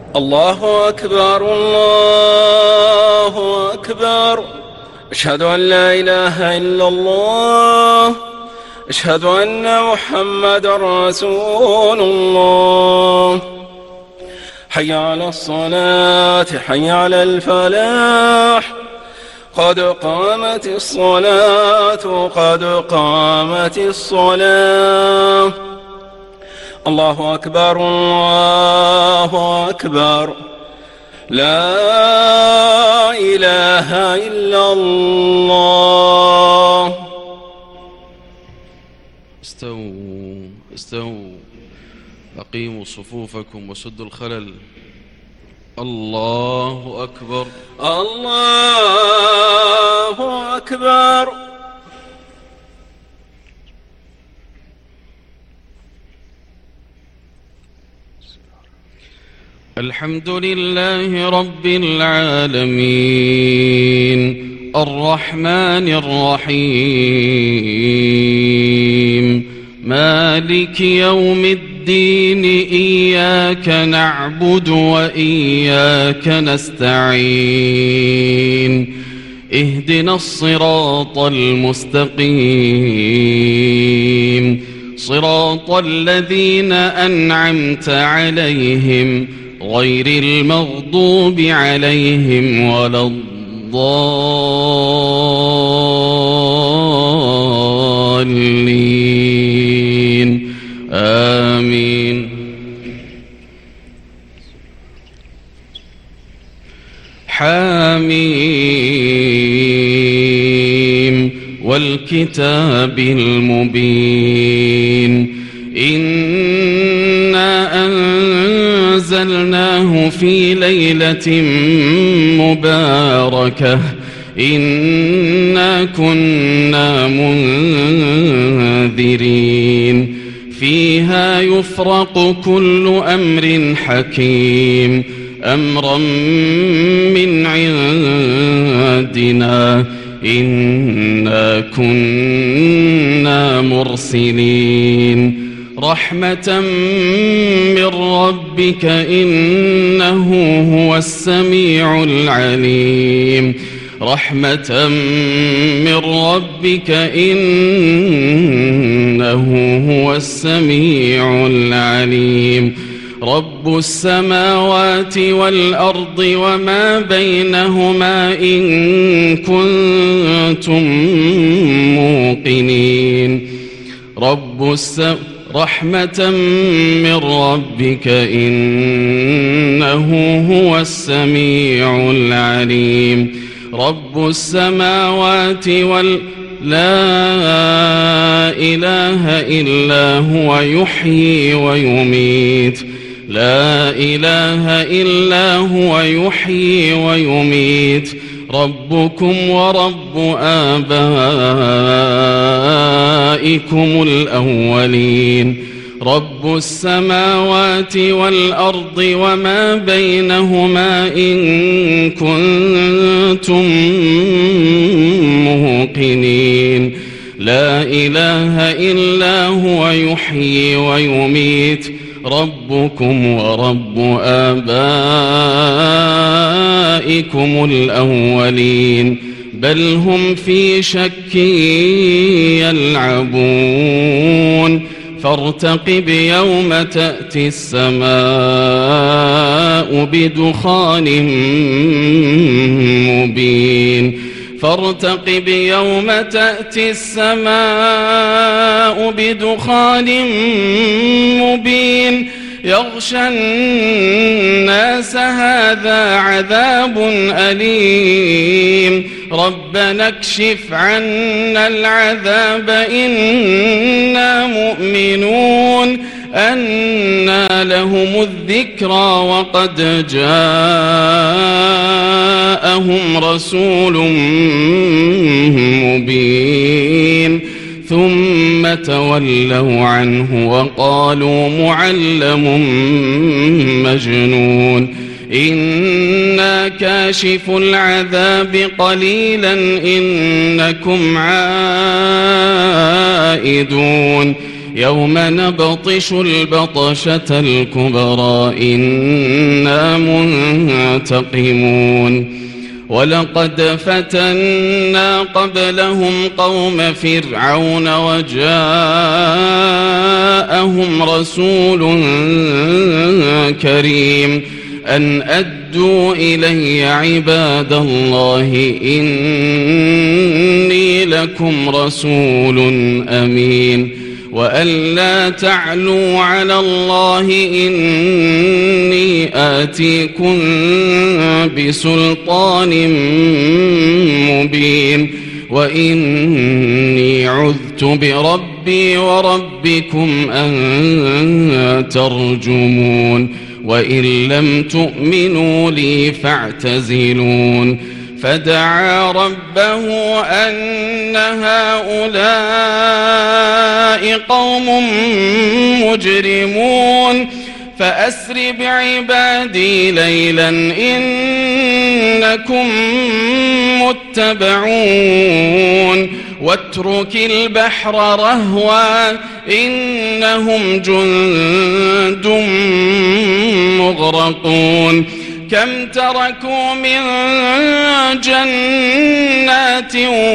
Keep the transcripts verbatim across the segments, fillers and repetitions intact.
الله أكبر الله أكبر. أشهد أن لا إله إلا الله. أشهد أن محمدا رسول الله. حي على الصلاة حي على الفلاح. قد قامت الصلاة قد قامت الصلاة. الله أكبر الله أكبر. لا إله إلا الله. استووا استووا أقيموا صفوفكم وسدوا الخلل. الله أكبر الله أكبر. الحمد لله رب العالمين الرحمن الرحيم مالك يوم الدين إياك نعبد وإياك نستعين اهدنا الصراط المستقيم صراط الذين أنعمت عليهم غير المغضوب عليهم ولا الضالين آمين. حاميم والكتاب المبين إنا أنزلناه في ليلة مباركة إنا كنا منذرين فيها يفرق كل أمر حكيم أمرا من عندنا إنا كنا مرسلين رحمة من ربك إنه هو السميع العليم رحمة من ربك إنه هو السميع العليم رب السماوات والأرض وما بينهما إن كنتم موقنين رب السماوات رحمة من ربك إنه هو السميع العليم رب السماوات وال لا إله إلا هو يحيي ويميت لا إله إلا هو يحيي ويميت ربكم ورب آبائكم الأولين رب السماوات والأرض وما بينهما إن كنتم موقنين لا إله إلا هو يحيي ويميت ربكم ورب آبائكم الأولين بل هم في شك يلعبون فارتقب يوم تأتي السماء بدخان مبين فارتقب يوم تأتي السماء بدخان مبين يغشى الناس هذا عذاب أليم ربنا اكشف عنا العذاب إنا مؤمنون أنى لهم الذكرى وقد جاءهم رسول مبين ثم تولوا عنه وقالوا معلم مجنون إنا كاشف العذاب قليلا إنكم عائدون يوم نبطش البطشة الكبرى إنا منتقمون ولقد فتنا قبلهم قوم فرعون وجاءهم رسول كريم أن أدوا إلي عباد الله إني لكم رسول أمين وأن لا تعلوا على الله إني آتيكم بسلطان مبين وإني عذت بربي وربكم أن ترجمون وإن لم تؤمنوا لي فاعتزلون فدعا ربه أن هؤلاء قوم مجرمون فأسر بعبادي ليلا إنكم متبعون واترك البحر رهوا إنهم جند مغرقون كم تركوا من جنات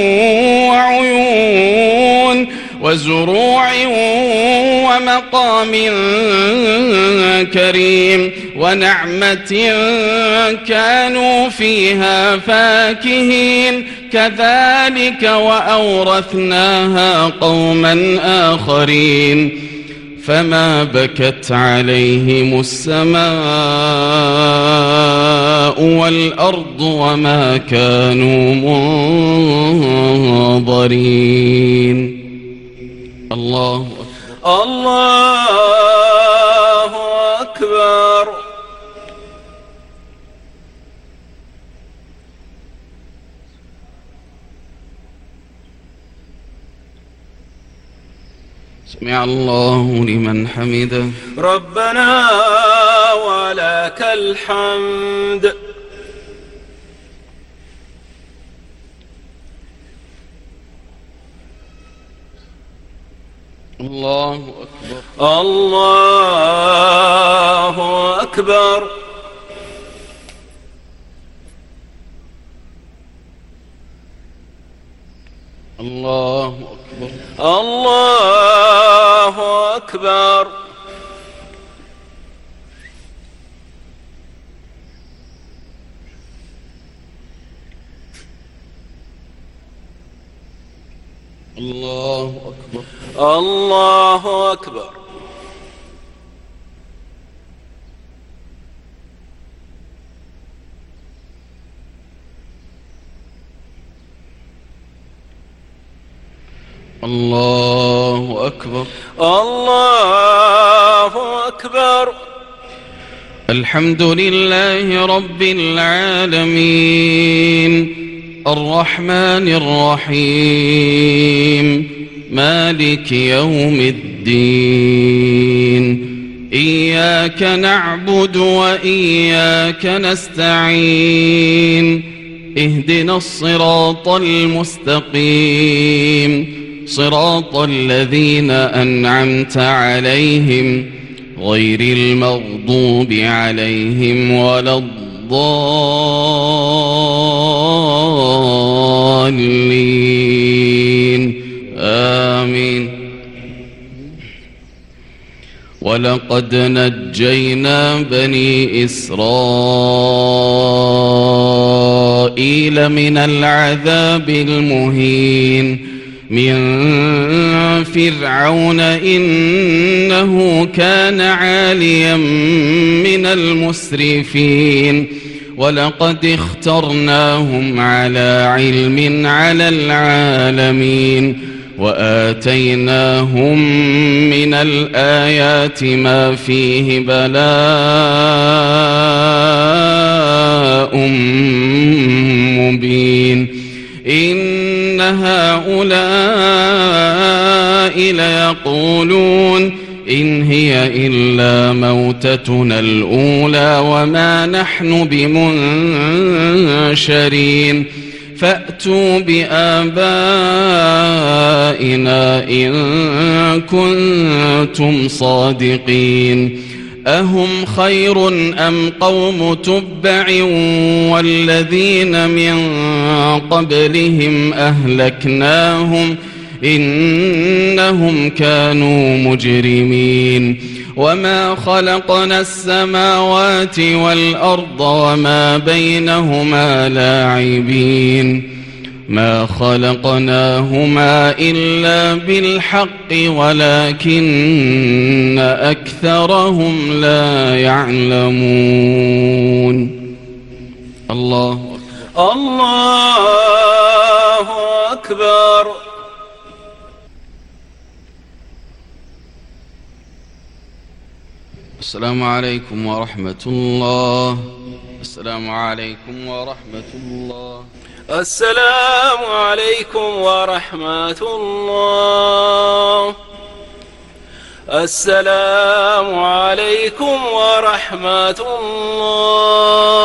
وعيون وزروع ومقام كريم ونعمة كانوا فيها فاكهين كذلك وأورثناها قوما آخرين فما بكت عليهم السماء والأرض وما كانوا منظرين. الله أكبر الله أكبر. سمع الله لمن حمده. ربنا ولك الحمد. الله أكبر. الله أكبر. الله أكبر. الله أكبر. الله أكبر. الله أكبر. الله أكبر. الله أكبر. الحمد لله رب العالمين الرحمن الرحيم مالك يوم الدين إياك نعبد وإياك نستعين اهدنا الصراط المستقيم صراط الذين أنعمت عليهم غير المغضوب عليهم ولا الضالين آمين. ولقد نجينا بني إسرائيل من العذاب المهين من فرعون إنه كان عاليا من المسرفين ولقد اخترناهم على علم على العالمين وآتيناهم من الآيات ما فيه بلاء مبين إن هؤلاء ليقولون إن هي إلا موتتنا الأولى وما نحن بمنشرين فأتوا بآبائنا إن كنتم صادقين أهم خير أم قوم تبع والذين من قبلهم أهلكناهم إنهم كانوا مجرمين وما خلقنا السماوات والأرض وما بينهما لاعبين ما خلقناهما إلا بالحق ولكن أكثرهم لا يعلمون. الله الله أكبر. السلام عليكم ورحمة الله. السلام عليكم ورحمة الله. السلام عليكم ورحمة الله. السلام عليكم ورحمة الله.